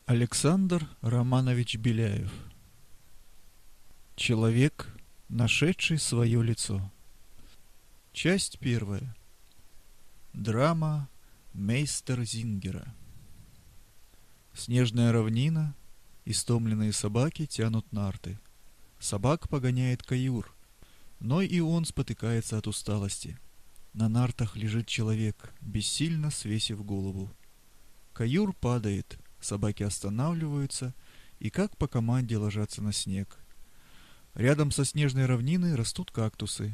Александр Романович Беляев. Человек, нашедший свое лицо. Часть первая. Драма Мейстерзингера. Снежная равнина, истомленные собаки тянут нарты. Собак погоняет каюр, но и он спотыкается от усталости. На нартах лежит человек, бессильно свесив голову. Каюр падает, собаки останавливаются и как по команде ложатся на снег. Рядом со снежной равниной растут кактусы.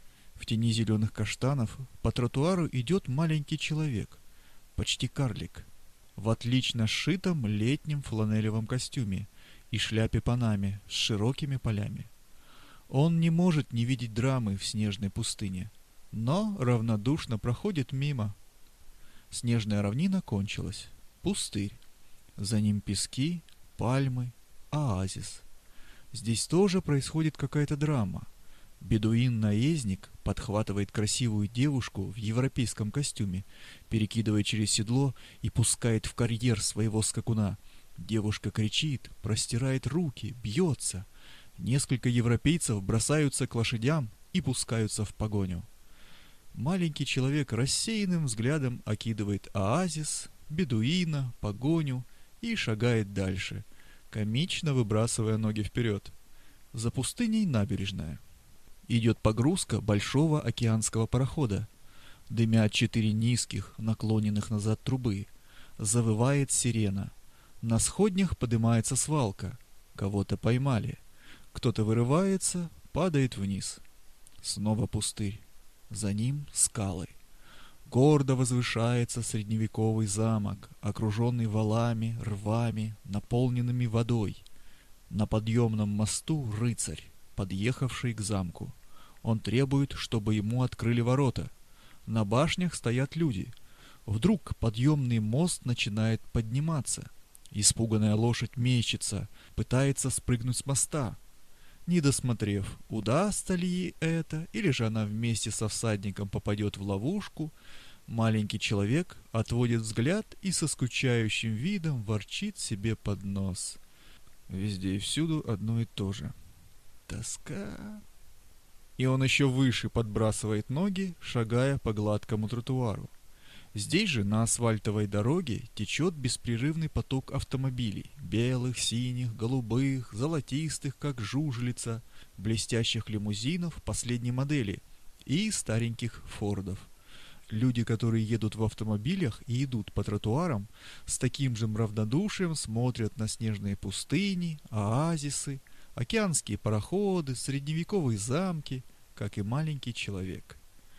В тени зеленых каштанов по тротуару идет маленький человек, почти карлик, в отлично сшитом летнем фланелевом костюме и шляпе панаме с широкими полями. Он не может не видеть драмы в снежной пустыне, но равнодушно проходит мимо. Снежная равнина кончилась. Пустырь. За ним пески, пальмы, оазис. Здесь тоже происходит какая-то драма. Бедуин-наездник подхватывает красивую девушку в европейском костюме, перекидывает через седло и пускает в карьер своего скакуна. Девушка кричит, простирает руки, бьется. Несколько европейцев бросаются к лошадям и пускаются в погоню. Маленький человек рассеянным взглядом окидывает оазис, бедуина, погоню и шагает дальше, комично выбрасывая ноги вперед. За пустыней набережная. Идет погрузка большого океанского парохода. Дымят 4 низких, наклоненных назад трубы. Завывает сирена. На сходнях поднимается свалка. Кого-то поймали. Кто-то вырывается, падает вниз. Снова пустырь. За ним скалы. Гордо возвышается средневековый замок, окруженный валами, рвами, наполненными водой. На подъемном мосту рыцарь, подъехавший к замку. Он требует, чтобы ему открыли ворота. На башнях стоят люди. Вдруг подъемный мост начинает подниматься. Испуганная лошадь мечется, пытается спрыгнуть с моста. Не досмотрев, удастся ли ей это, или же она вместе со всадником попадет в ловушку, маленький человек отводит взгляд и со скучающим видом ворчит себе под нос. Везде и всюду одно и то же. Тоска. И он еще выше подбрасывает ноги, шагая по гладкому тротуару. Здесь же на асфальтовой дороге течет беспрерывный поток автомобилей. Белых, синих, голубых, золотистых, как жужелица, блестящих лимузинов последней модели и стареньких фордов. Люди, которые едут в автомобилях и идут по тротуарам, с таким же равнодушием смотрят на снежные пустыни, оазисы, океанские пароходы, средневековые замки, как и маленький человек.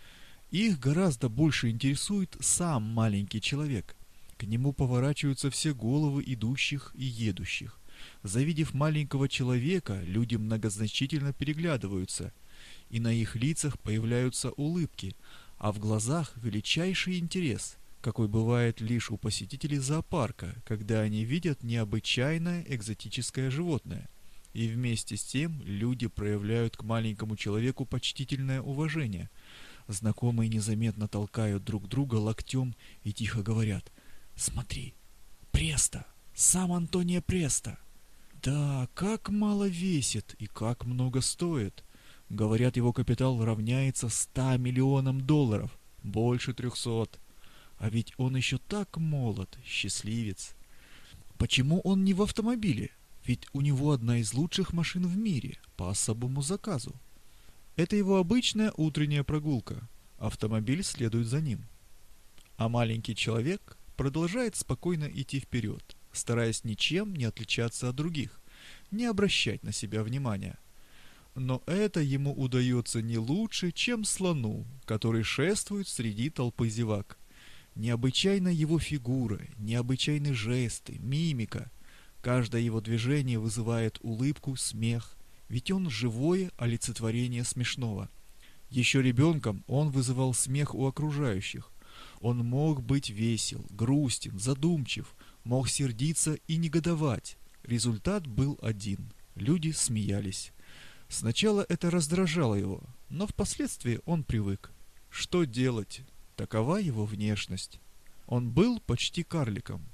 Их гораздо больше интересует сам маленький человек. К нему поворачиваются все головы идущих и едущих. Завидев маленького человека, люди многозначительно переглядываются, и на их лицах появляются улыбки, а в глазах величайший интерес, какой бывает лишь у посетителей зоопарка, когда они видят необычайное экзотическое животное. И вместе с тем люди проявляют к маленькому человеку почтительное уважение. Знакомые незаметно толкают друг друга локтем и тихо говорят: «Смотри, Престо, сам Антонио Престо! Да, как мало весит и как много стоит! Говорят, его капитал равняется 100 миллионам долларов, больше 300. А ведь он еще так молод, счастливец! Почему он не в автомобиле? Ведь у него одна из лучших машин в мире, по особому заказу. Это его обычная утренняя прогулка. Автомобиль следует за ним. А маленький человек продолжает спокойно идти вперед, стараясь ничем не отличаться от других, не обращать на себя внимания. Но это ему удается не лучше, чем слону, который шествует среди толпы зевак. Необычайна его фигура, необычайны жесты, мимика. Каждое его движение вызывает улыбку, смех, ведь он живое олицетворение смешного. Еще ребенком он вызывал смех у окружающих. Он мог быть весел, грустен, задумчив, мог сердиться и негодовать. Результат был один. Люди смеялись. Сначала это раздражало его, но впоследствии он привык. Что делать? Такова его внешность. Он был почти карликом,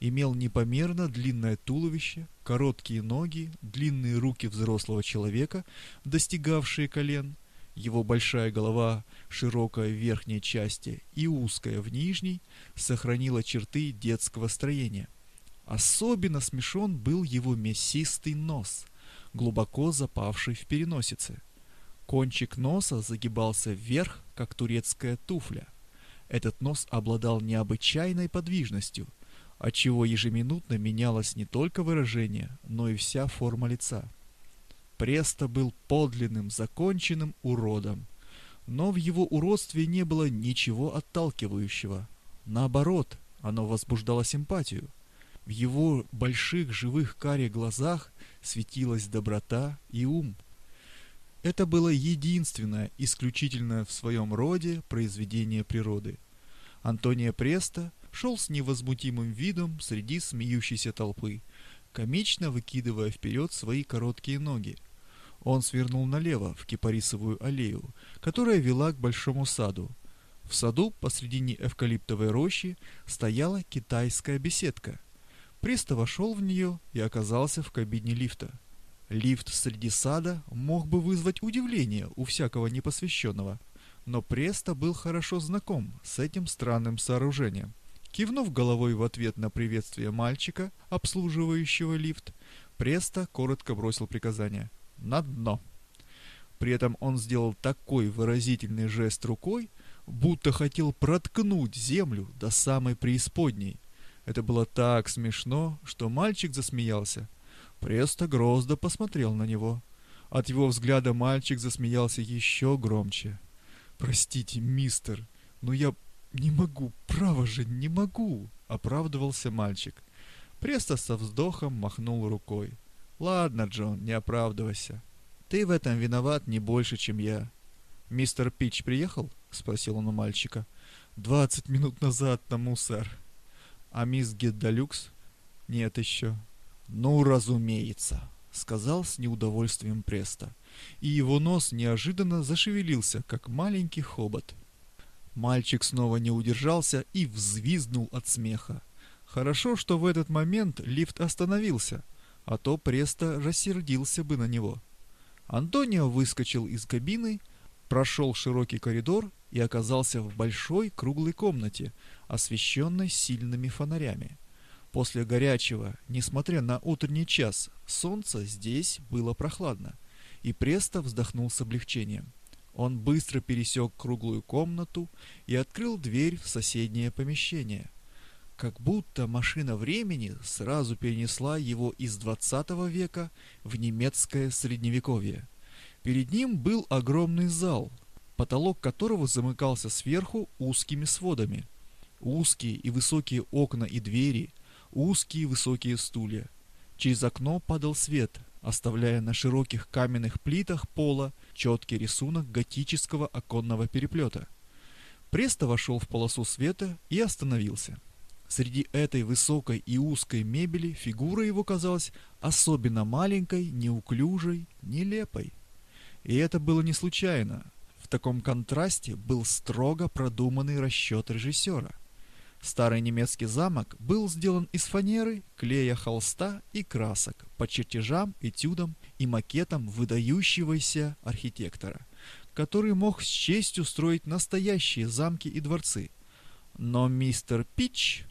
имел непомерно длинное туловище, короткие ноги, длинные руки взрослого человека, достигавшие колен. Его большая голова, широкая в верхней части и узкая в нижней, сохранила черты детского строения. Особенно смешон был его мясистый нос, глубоко запавший в переносице. Кончик носа загибался вверх, как турецкая туфля. Этот нос обладал необычайной подвижностью, отчего ежеминутно менялось не только выражение, но и вся форма лица. Престо был подлинным, законченным уродом, но в его уродстве не было ничего отталкивающего. Наоборот, оно возбуждало симпатию. В его больших живых карих глазах светилась доброта и ум. Это было единственное, исключительное в своем роде произведение природы. Антонио Престо шел с невозмутимым видом среди смеющейся толпы, комично выкидывая вперед свои короткие ноги. Он свернул налево в кипарисовую аллею, которая вела к большому саду. В саду посредине эвкалиптовой рощи стояла китайская беседка. Престо вошел в нее и оказался в кабине лифта. Лифт среди сада мог бы вызвать удивление у всякого непосвященного, но Престо был хорошо знаком с этим странным сооружением. Кивнув головой в ответ на приветствие мальчика, обслуживающего лифт, Престо коротко бросил приказание: «На дно». При этом он сделал такой выразительный жест рукой, будто хотел проткнуть землю до самой преисподней. Это было так смешно, что мальчик засмеялся. Престо грозно посмотрел на него. От его взгляда мальчик засмеялся еще громче. «Простите, мистер, но я не могу, право же, не могу», — оправдывался мальчик. Престо со вздохом махнул рукой. «Ладно, Джон, не оправдывайся. Ты в этом виноват не больше, чем я». «Мистер Пич приехал?» — спросил он у мальчика. 20 минут назад тому, сэр». «А мисс Геддалюкс?» «Нет еще». «Ну, разумеется», — сказал с неудовольствием Престо, и его нос неожиданно зашевелился, как маленький хобот. Мальчик снова не удержался и взвизгнул от смеха. Хорошо, что в этот момент лифт остановился, а то Престо рассердился бы на него. Антонио выскочил из кабины, прошел широкий коридор и оказался в большой круглой комнате, освещенной сильными фонарями. После горячего, несмотря на утренний час, солнца здесь было прохладно, и Престо вздохнул с облегчением. Он быстро пересек круглую комнату и открыл дверь в соседнее помещение. Как будто машина времени сразу перенесла его из 20 века в немецкое средневековье. Перед ним был огромный зал, потолок которого замыкался сверху узкими сводами. Узкие и высокие окна и двери, узкие высокие стулья. Через окно падал свет, оставляя на широких каменных плитах пола четкий рисунок готического оконного переплета. Престо вошел в полосу света и остановился. Среди этой высокой и узкой мебели фигура его казалась особенно маленькой, неуклюжей, нелепой. И это было не случайно. В таком контрасте был строго продуманный расчет режиссера. Старый немецкий замок был сделан из фанеры, клея, холста и красок по чертежам, этюдам и макетам выдающегося архитектора, который мог с честью строить настоящие замки и дворцы. Но мистер Пич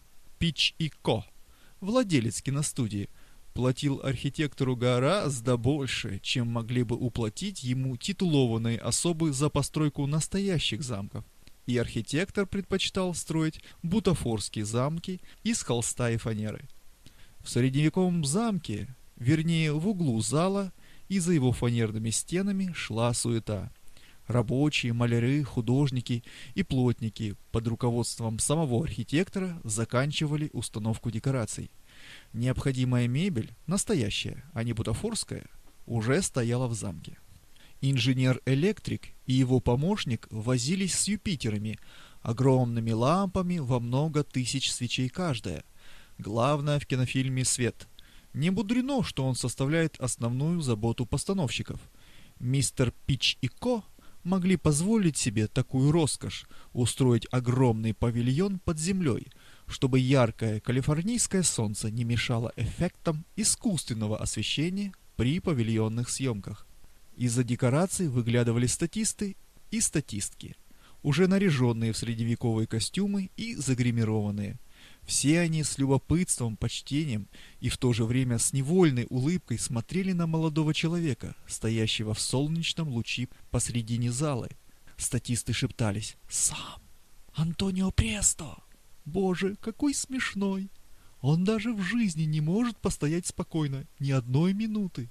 и Ко, владелец киностудии, платил архитектору гораздо больше, чем могли бы уплатить ему титулованные особы за постройку настоящих замков. И архитектор предпочитал строить бутафорские замки из холста и фанеры. В средневековом замке, вернее в углу зала и за его фанерными стенами шла суета. Рабочие, маляры, художники и плотники под руководством самого архитектора заканчивали установку декораций. Необходимая мебель, настоящая, а не бутафорская, уже стояла в замке. Инженер-электрик и его помощник возились с Юпитерами, огромными лампами во много тысяч свечей каждая. Главное в кинофильме — свет. Не мудрено, что он составляет основную заботу постановщиков. Мистер Пич и Ко могли позволить себе такую роскошь — устроить огромный павильон под землей, чтобы яркое калифорнийское солнце не мешало эффектам искусственного освещения при павильонных съемках. Из-за декораций выглядывали статисты и статистки, уже наряженные в средневековые костюмы и загримированные. Все они с любопытством, почтением и в то же время с невольной улыбкой смотрели на молодого человека, стоящего в солнечном луче посредине залы. Статисты шептались: «Сам! Антонио Престо! Боже, какой смешной! Он даже в жизни не может постоять спокойно ни одной минуты!»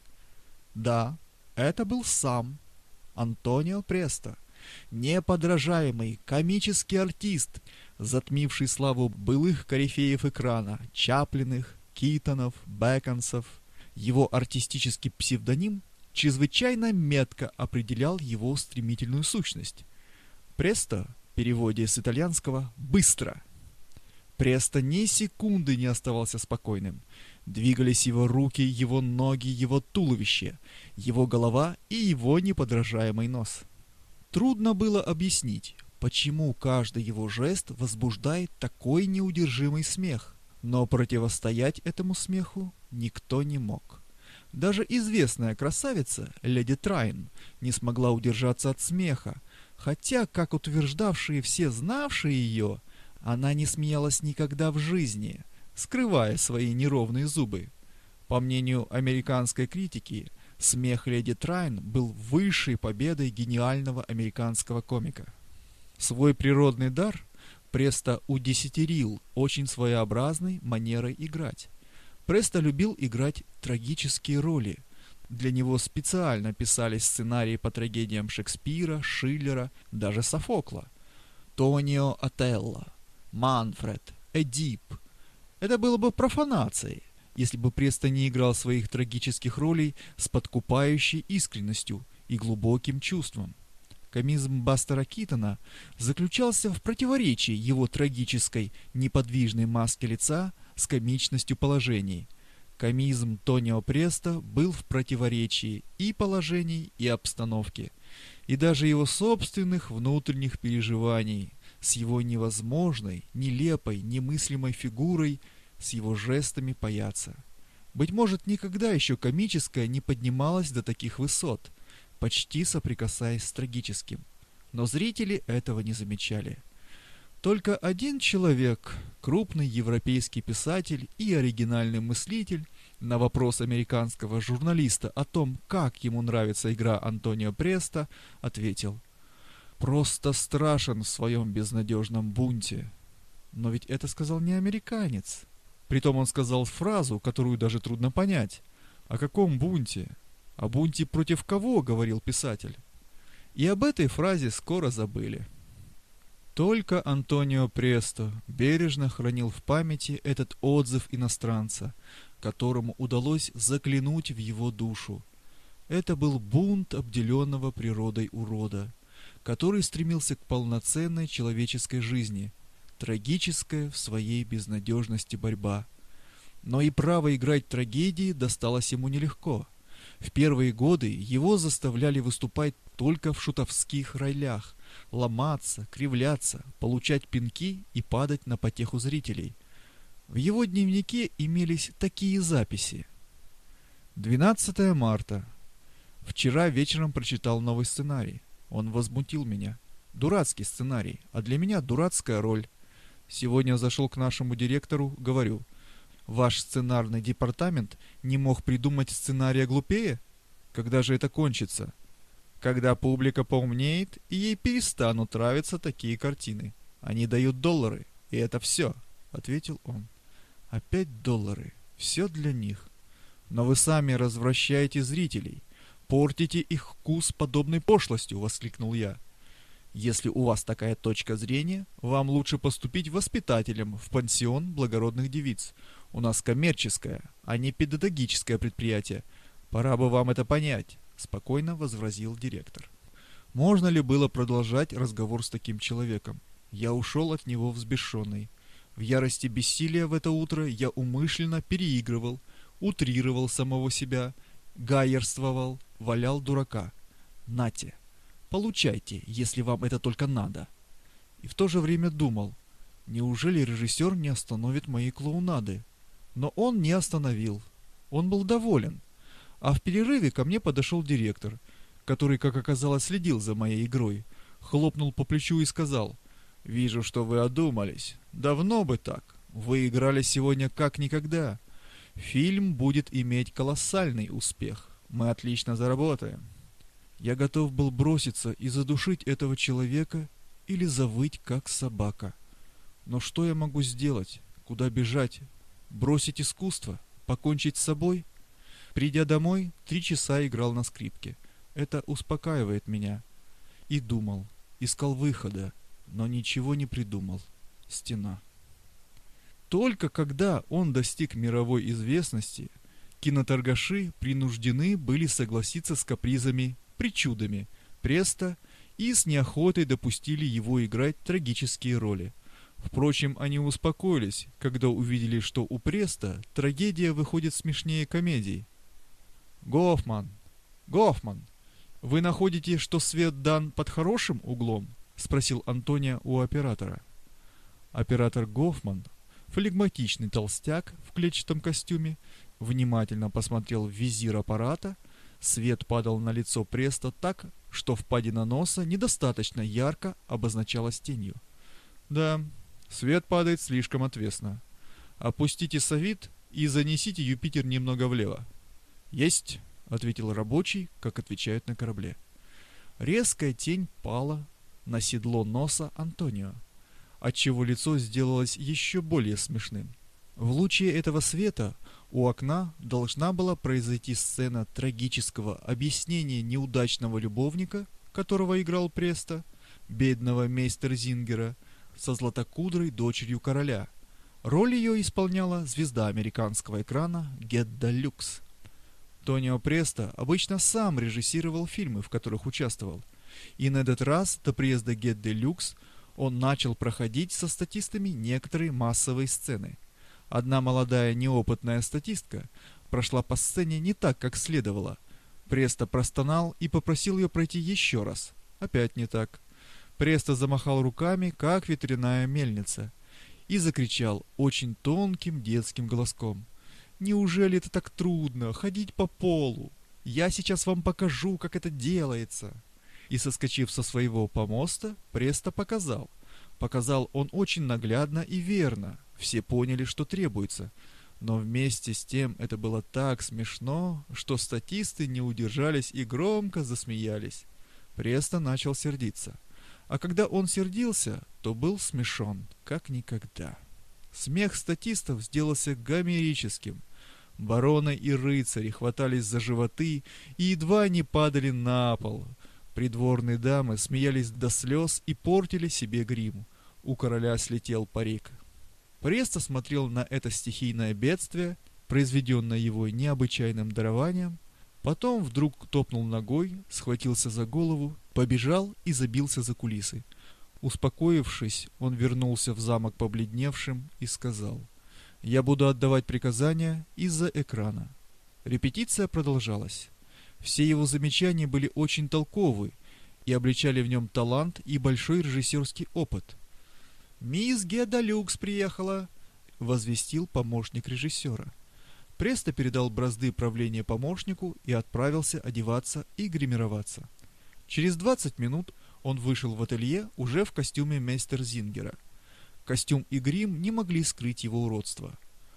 Да, это был сам Антонио Престо, неподражаемый комический артист, затмивший славу былых корифеев экрана — Чаплиных, Китонов, Бэконсов. Его артистический псевдоним чрезвычайно метко определял его стремительную сущность. Престо в переводе с итальянского «быстро». Престо ни секунды не оставался спокойным. Двигались его руки, его ноги, его туловище, его голова и его неподражаемый нос. Трудно было объяснить, почему каждый его жест возбуждает такой неудержимый смех, но противостоять этому смеху никто не мог. Даже известная красавица, леди Трайн, не смогла удержаться от смеха, хотя, как утверждавшие все знавшие ее, она не смеялась никогда в жизни, скрывая свои неровные зубы. По мнению американской критики, смех леди Трайн был высшей победой гениального американского комика. Свой природный дар Престо удесятерил очень своеобразной манерой играть. Престо любил играть трагические роли. Для него специально писались сценарии по трагедиям Шекспира, Шиллера, даже Софокла. Тонио Отелло, Манфред, Эдип. Это было бы профанацией, если бы Престо не играл своих трагических ролей с подкупающей искренностью и глубоким чувством. Комизм Бастера Китона заключался в противоречии его трагической, неподвижной маски лица с комичностью положений. Комизм Тонио Престо был в противоречии и положений, и обстановки, и даже его собственных внутренних переживаний, с его невозможной, нелепой, немыслимой фигурой, с его жестами паяца. Быть может, никогда еще комическое не поднималось до таких высот, почти соприкасаясь с трагическим. Но зрители этого не замечали. Только один человек, крупный европейский писатель и оригинальный мыслитель, на вопрос американского журналиста о том, как ему нравится игра Антонио Престо, ответил: «Просто страшен в своем безнадежном бунте». Но ведь это сказал не американец. Притом он сказал фразу, которую даже трудно понять. О каком бунте? О бунте против кого, говорил писатель. И об этой фразе скоро забыли. Только Антонио Престо бережно хранил в памяти этот отзыв иностранца, которому удалось заглянуть в его душу. Это был бунт обделенного природой урода, который стремился к полноценной человеческой жизни, трагическая в своей безнадежности борьба. Но и право играть трагедии досталось ему нелегко. В первые годы его заставляли выступать только в шутовских ролях, ломаться, кривляться, получать пинки и падать на потеху зрителей. В его дневнике имелись такие записи. 12 марта. Вчера вечером прочитал новый сценарий. Он возмутил меня. Дурацкий сценарий, а для меня дурацкая роль. Сегодня зашел к нашему директору, говорю: «Ваш сценарный департамент не мог придумать сценария глупее? Когда же это кончится? Когда публика поумнеет, и ей перестанут нравиться такие картины. Они дают $, и это все», — ответил он. «Опять $. Все для них. Но вы сами развращаете зрителей, портите их вкус подобной пошлостью», — воскликнул я. «Если у вас такая точка зрения, вам лучше поступить воспитателем в пансион благородных девиц. У нас коммерческое, а не педагогическое предприятие. Пора бы вам это понять», — спокойно возразил директор. Можно ли было продолжать разговор с таким человеком? Я ушел от него взбешенный. В ярости бессилия в это утро я умышленно переигрывал, утрировал самого себя, гаерствовал, валял дурака. Нате, получайте, если вам это только надо. И в то же время думал: Неужели режиссер не остановит мои клоунады? Но он не остановил. Он был доволен. А в перерыве ко мне подошел директор, который, как оказалось, следил за моей игрой, хлопнул по плечу и сказал: «Вижу, что вы одумались. Давно бы так. Вы играли сегодня как никогда. Фильм будет иметь колоссальный успех. Мы отлично заработаем». Я готов был броситься и задушить этого человека или завыть, как собака. Но что я могу сделать? Куда бежать? Бросить искусство? Покончить с собой? Придя домой, 3 часа играл на скрипке. Это успокаивает меня. И думал, искал выхода, но ничего не придумал. Стена. Только когда он достиг мировой известности, киноторгаши принуждены были согласиться с капризами, причудами Преста и с неохотой допустили его играть трагические роли. Впрочем, они успокоились, когда увидели, что у Преста трагедия выходит смешнее комедий. «Гофман! Гофман! Вы находите, что свет дан под хорошим углом?» — спросил Антонио у оператора. Оператор Гофман, флегматичный толстяк в клетчатом костюме, внимательно посмотрел в визир аппарата. Свет падал на лицо Преста так, что впадина носа недостаточно ярко обозначалась тенью. «Да, свет падает слишком отвесно. Опустите совит и занесите Юпитер немного влево». «Есть», — ответил рабочий, как отвечают на корабле. Резкая тень пала на седло носа Антонио, отчего лицо сделалось еще более смешным. В луче этого света у окна должна была произойти сцена трагического объяснения неудачного любовника, которого играл Преста, бедного мейстерзингера, со златокудрой дочерью короля. Роль ее исполняла звезда американского экрана Гедда Люкс. Тонио Преста обычно сам режиссировал фильмы, в которых участвовал, и на этот раз до приезда Гедды Люкс он начал проходить со статистами некоторые массовые сцены. Одна молодая неопытная статистка прошла по сцене не так, как следовало. Преста простонал и попросил ее пройти еще раз. Опять не так. Преста замахал руками, как ветряная мельница, и закричал очень тонким детским голоском: «Неужели это так трудно, ходить по полу? Я сейчас вам покажу, как это делается!» И, соскочив со своего помоста, Преста показал. Показал он очень наглядно и верно. Все поняли, что требуется. Но вместе с тем это было так смешно, что статисты не удержались и громко засмеялись. Преста начал сердиться. А когда он сердился, то был смешон, как никогда. Смех статистов сделался гомерическим. Бароны и рыцари хватались за животы и едва не падали на пол. Придворные дамы смеялись до слез и портили себе грим. У короля слетел парик. Преста смотрел на это стихийное бедствие, произведенное его необычайным дарованием, потом вдруг топнул ногой, схватился за голову, побежал и забился за кулисы. Успокоившись, он вернулся в замок побледневшим и сказал: «Я буду отдавать приказания из-за экрана». Репетиция продолжалась. Все его замечания были очень толковы и обличали в нем талант и большой режиссерский опыт. «Мисс Гедда Люкс приехала», — возвестил помощник режиссера. Преста передал бразды правления помощнику и отправился одеваться и гримироваться. Через 20 минут он вышел в ателье уже в костюме мейстерзингера. Костюм и грим не могли скрыть его уродство.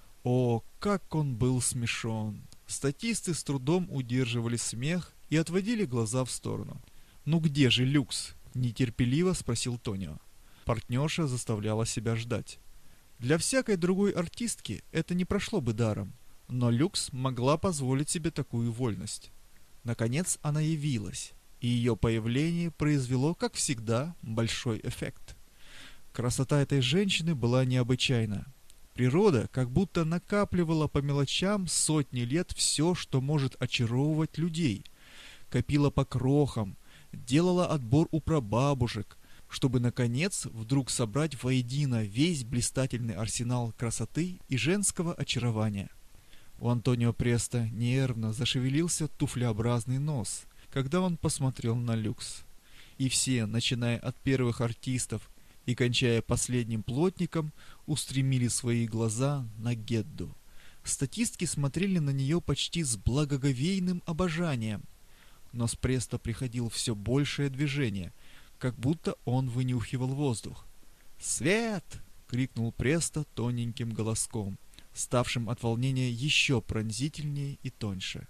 О, как он был смешон! Статисты с трудом удерживали смех и отводили глаза в сторону. «Ну где же Люкс?» – нетерпеливо спросил Тонио. Партнерша заставляла себя ждать. Для всякой другой артистки это не прошло бы даром, но Люкс могла позволить себе такую вольность. Наконец она явилась, и ее появление произвело, как всегда, большой эффект. Красота этой женщины была необычайна. Природа как будто накапливала по мелочам сотни лет все, что может очаровывать людей, копила по крохам, делала отбор у прабабушек, чтобы, наконец, вдруг собрать воедино весь блистательный арсенал красоты и женского очарования. У Антонио Преста нервно зашевелился туфлеобразный нос, когда он посмотрел на Люкс. И все, начиная от первых артистов и, кончая последним плотником, устремили свои глаза на Гедду. Статистки смотрели на нее почти с благоговейным обожанием, но с Престо приходило все большее движение, как будто он вынюхивал воздух. «Свет!» — крикнул Престо тоненьким голоском, ставшим от волнения еще пронзительнее и тоньше.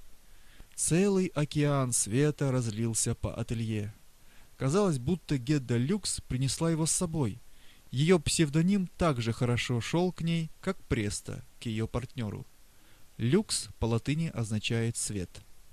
Целый океан света разлился по ателье. Казалось, будто Гедда Люкс принесла его с собой. Ее псевдоним так же хорошо шел к ней, как Престо к ее партнеру. Люкс по латыни означает «свет».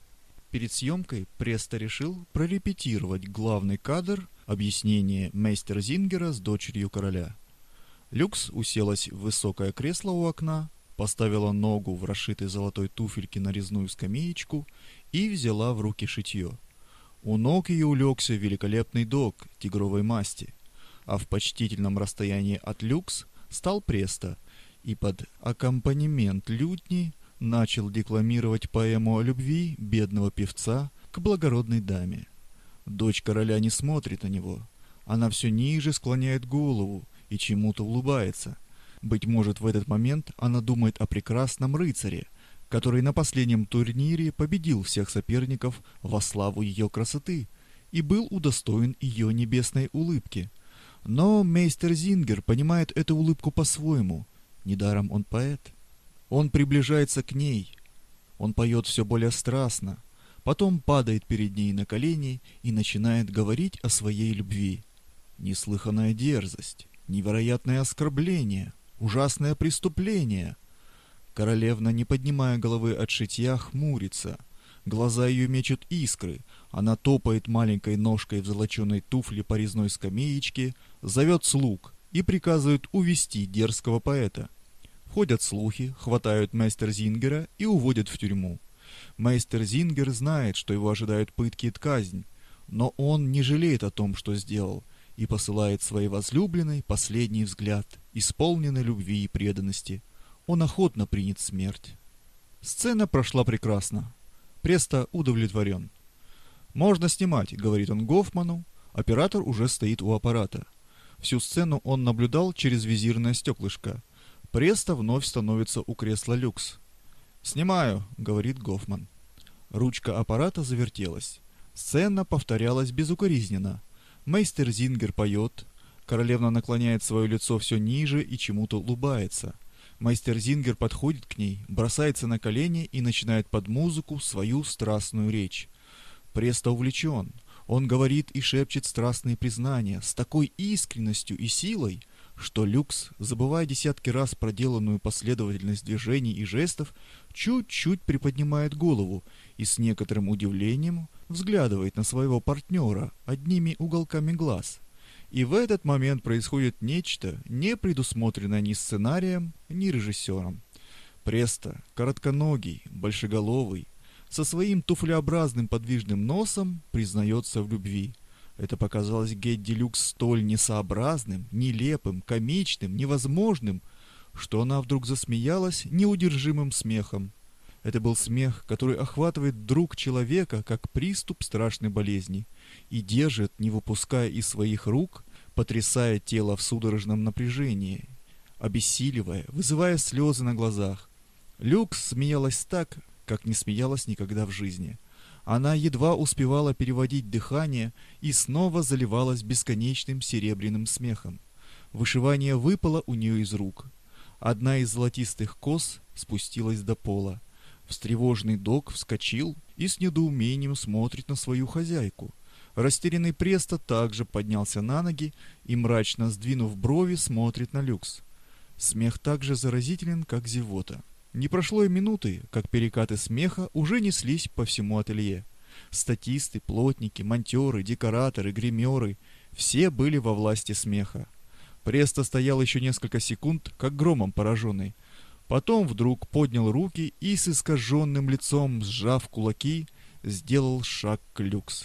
Перед съемкой Престо решил прорепетировать главный кадр объяснения Мейстерзингера с дочерью короля. Люкс уселась в высокое кресло у окна, поставила ногу в расшитой золотой туфельке на резную скамеечку и взяла в руки шитье. У ног ее улегся великолепный дог тигровой масти, а в почтительном расстоянии от Люкс стал Престо и под аккомпанемент лютни начал декламировать поэму о любви бедного певца к благородной даме. Дочь короля не смотрит на него, она все ниже склоняет голову и чему-то улыбается. Быть может, в этот момент она думает о прекрасном рыцаре, который на последнем турнире победил всех соперников во славу ее красоты и был удостоен ее небесной улыбки. Но Мейстерзингер понимает эту улыбку по-своему, недаром он поэт. Он приближается к ней, он поет все более страстно, потом падает перед ней на колени и начинает говорить о своей любви. Неслыханная дерзость, невероятное оскорбление, ужасное преступление. Королевна, не поднимая головы от шитья, хмурится. Глаза ее мечут искры. Она топает маленькой ножкой в золоченой туфле по резной скамеечке, зовет слуг и приказывает увести дерзкого поэта. Ходят слухи, хватают Мейстерзингера и уводят в тюрьму. Мейстерзингер знает, что его ожидают пытки и казнь, но он не жалеет о том, что сделал, и посылает своей возлюбленной последний взгляд, исполненный любви и преданности. Он охотно принят смерть. Сцена прошла прекрасно. Престо удовлетворен. «Можно снимать», — говорит он Гофману. Оператор уже стоит у аппарата. Всю сцену он наблюдал через визирное стеклышко. Престо вновь становится у кресла Люкс. «Снимаю», — говорит Гофман. Ручка аппарата завертелась. Сцена повторялась безукоризненно. Мейстерзингер поет. Королевна наклоняет свое лицо все ниже и чему-то улыбается. Мейстерзингер подходит к ней, бросается на колени и начинает под музыку свою страстную речь. Престо увлечен. Он говорит и шепчет страстные признания с такой искренностью и силой, что Люкс, забывая десятки раз проделанную последовательность движений и жестов, чуть-чуть приподнимает голову и с некоторым удивлением взглядывает на своего партнера одними уголками глаз. И в этот момент происходит нечто, не предусмотренное ни сценарием, ни режиссером. Престо, коротконогий, большеголовый, со своим туфлеобразным подвижным носом признается в любви. Это показалось Гедде Люкс столь несообразным, нелепым, комичным, невозможным, что она вдруг засмеялась неудержимым смехом. Это был смех, который охватывает вдруг человека, как приступ страшной болезни, и держит, не выпуская из своих рук, потрясая тело в судорожном напряжении, обессиливая, вызывая слезы на глазах. Люкс смеялась так, как не смеялась никогда в жизни. Она едва успевала переводить дыхание и снова заливалась бесконечным серебряным смехом. Вышивание выпало у нее из рук. Одна из золотистых кос спустилась до пола. Встревоженный дог вскочил и с недоумением смотрит на свою хозяйку. Растерянный Престо также поднялся на ноги и, мрачно сдвинув брови, смотрит на Люкс. Смех так же заразителен, как зевота. Не прошло и минуты, как перекаты смеха уже неслись по всему ателье. Статисты, плотники, монтеры, декораторы, гримеры — все были во власти смеха. Престо стоял еще несколько секунд, как громом пораженный. Потом вдруг поднял руки и с искаженным лицом, сжав кулаки, сделал шаг к Люкс.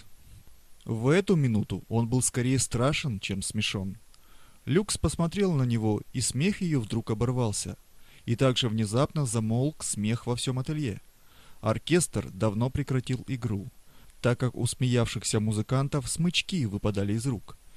В эту минуту он был скорее страшен, чем смешон. Люкс посмотрела на него, и смех ее вдруг оборвался. И также внезапно замолк смех во всем ателье. Оркестр давно прекратил игру, так как у смеявшихся музыкантов смычки выпадали из рук.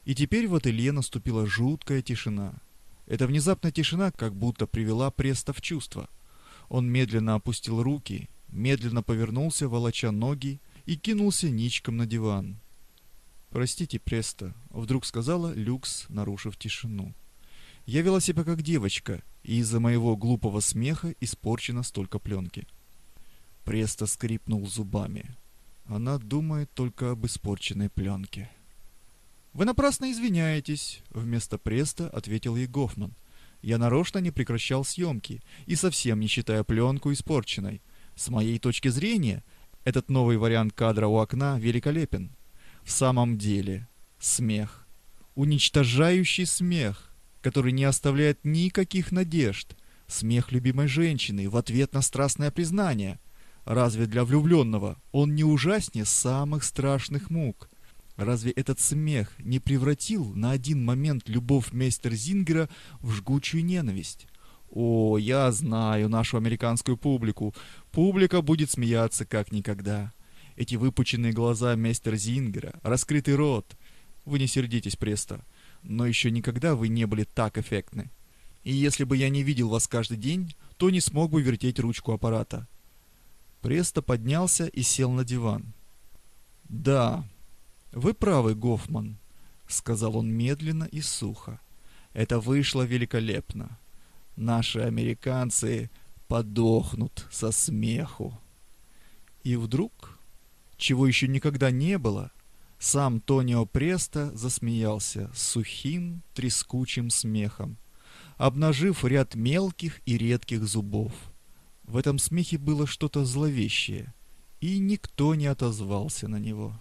И теперь в ателье наступила жуткая тишина. Эта внезапная тишина как будто привела Преста в чувство. Он медленно опустил руки, медленно повернулся, волоча ноги, и кинулся ничком на диван. «Простите, Преста», — вдруг сказала Люкс, нарушив тишину. «Я вела себя как девочка, и из-за моего глупого смеха испорчено столько пленки». Преста скрипнул зубами. Она думает только об испорченной пленке. «Вы напрасно извиняетесь», — вместо Преста ответил ей Гофман. «Я нарочно не прекращал съемки, и совсем не считая пленку испорченной. С моей точки зрения, этот новый вариант кадра у окна великолепен. В самом деле, смех. Уничтожающий смех, который не оставляет никаких надежд. Смех любимой женщины в ответ на страстное признание. Разве для влюбленного он не ужаснее самых страшных мук? Разве этот смех не превратил на один момент любовь Мейстерзингера в жгучую ненависть? О, я знаю нашу американскую публику. Публика будет смеяться как никогда. Эти выпученные глаза Мейстерзингера, раскрытый рот. Вы не сердитесь, Преста, но еще никогда вы не были так эффектны. И если бы я не видел вас каждый день, то не смог бы вертеть ручку аппарата». Преста поднялся и сел на диван. «Да, вы правы, Гофман», — сказал он медленно и сухо. «Это вышло великолепно. Наши американцы подохнут со смеху». И вдруг, чего еще никогда не было, сам Тонио Преста засмеялся сухим, трескучим смехом, обнажив ряд мелких и редких зубов. В этом смехе было что-то зловещее, и никто не отозвался на него.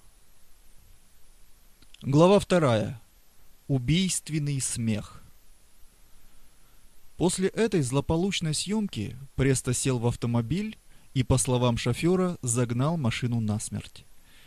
Глава 2. Убийственный смех. После этой злополучной съемки Преста сел в автомобиль и, по словам шофера, загнал машину насмерть.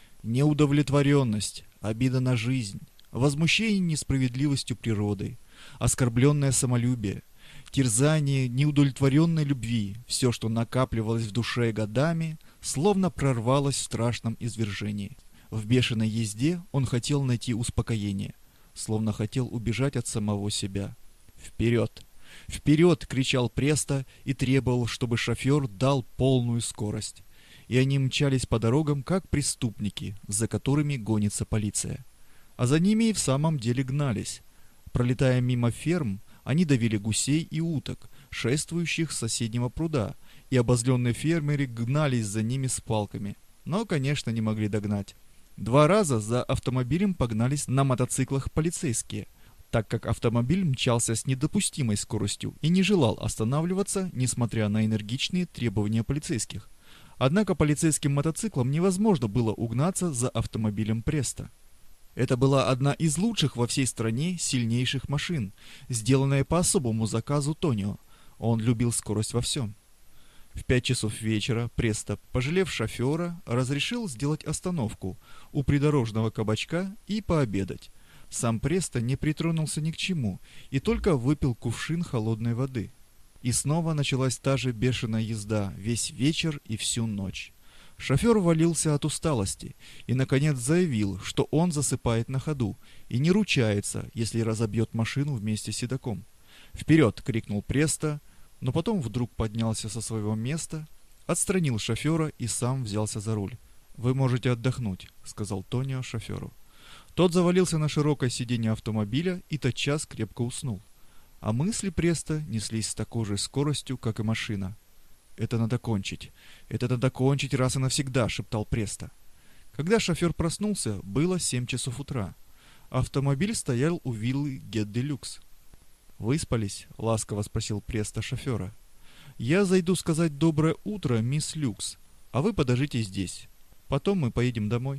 Неудовлетворенность, обида на жизнь, возмущение несправедливостью природы, оскорбленное самолюбие, терзание неудовлетворенной любви, все, что накапливалось в душе годами, словно прорвалось в страшном извержении. В бешеной езде он хотел найти успокоение, словно хотел убежать от самого себя. «Вперед! Вперед!» — кричал Преста и требовал, чтобы шофер дал полную скорость. И они мчались по дорогам, как преступники, за которыми гонится полиция. А за ними и в самом деле гнались. Пролетая мимо ферм, они давили гусей и уток, шествующих с соседнего пруда, и обозленные фермеры гнались за ними с палками, но, конечно, не могли догнать. 2 раза за автомобилем погнались на мотоциклах полицейские, так как автомобиль мчался с недопустимой скоростью и не желал останавливаться, несмотря на энергичные требования полицейских. Однако полицейским мотоциклам невозможно было угнаться за автомобилем Преста. Это была одна из лучших во всей стране сильнейших машин, сделанная по особому заказу Тонио. Он любил скорость во всем. В 5 часов вечера Преста, пожалев шофера, разрешил сделать остановку у придорожного кабачка и пообедать. Сам Преста не притронулся ни к чему и только выпил кувшин холодной воды. И снова началась та же бешеная езда весь вечер и всю ночь. Шофер валился от усталости и, наконец, заявил, что он засыпает на ходу и не ручается, если разобьет машину вместе с седаком. «Вперед!» — крикнул Преста, но потом вдруг поднялся со своего места, отстранил шофера и сам взялся за руль. «Вы можете отдохнуть», — сказал Тонио шоферу. Тот завалился на широкое сиденье автомобиля и тотчас крепко уснул. А мысли Преста неслись с такой же скоростью, как и машина. «Это надо кончить! Это надо кончить раз и навсегда!» — шептал Преста. Когда шофер проснулся, было 7 часов утра. Автомобиль стоял у виллы Гет-де-Люкс. «Выспались?» — ласково спросил Преста шофера. «Я зайду сказать доброе утро, мисс Люкс, а вы подождите здесь. Потом мы поедем домой».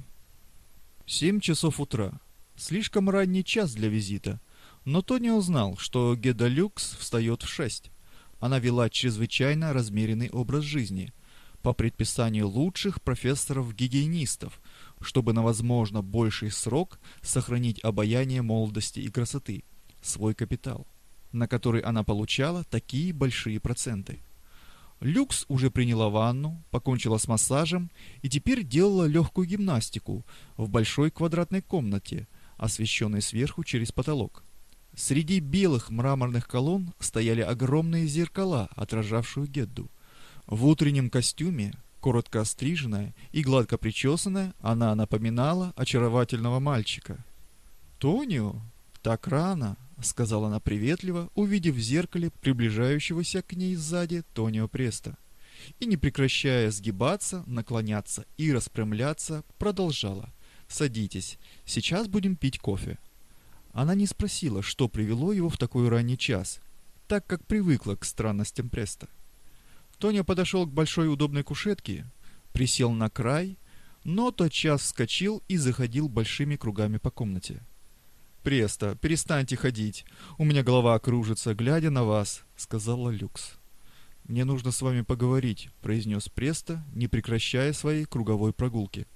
7 часов утра. Слишком ранний час для визита, но Тонио знал, что Гет-де-Люкс встает в 6. Она вела чрезвычайно размеренный образ жизни, по предписанию лучших профессоров-гигиенистов, чтобы на возможно больший срок сохранить обаяние молодости и красоты, свой капитал, на который она получала такие большие проценты. Люкс уже приняла ванну, покончила с массажем и теперь делала легкую гимнастику в большой квадратной комнате, освещенный сверху через потолок. Среди белых мраморных колонн стояли огромные зеркала, отражавшие Гедду. В утреннем костюме, коротко остриженная и гладко причесанная, она напоминала очаровательного мальчика. «Тонио, так рано!» — сказала она приветливо, увидев в зеркале приближающегося к ней сзади Тонио Преста. И, не прекращая сгибаться, наклоняться и распрямляться, продолжала. «Садитесь, сейчас будем пить кофе». Она не спросила, что привело его в такой ранний час, так как привыкла к странностям Преста. Тонио подошел к большой удобной кушетке, присел на край, но тотчас вскочил и заходил большими кругами по комнате. «Преста, перестаньте ходить, у меня голова кружится, глядя на вас», — сказала Люкс. «Мне нужно с вами поговорить», — произнес Преста, не прекращая своей круговой прогулки.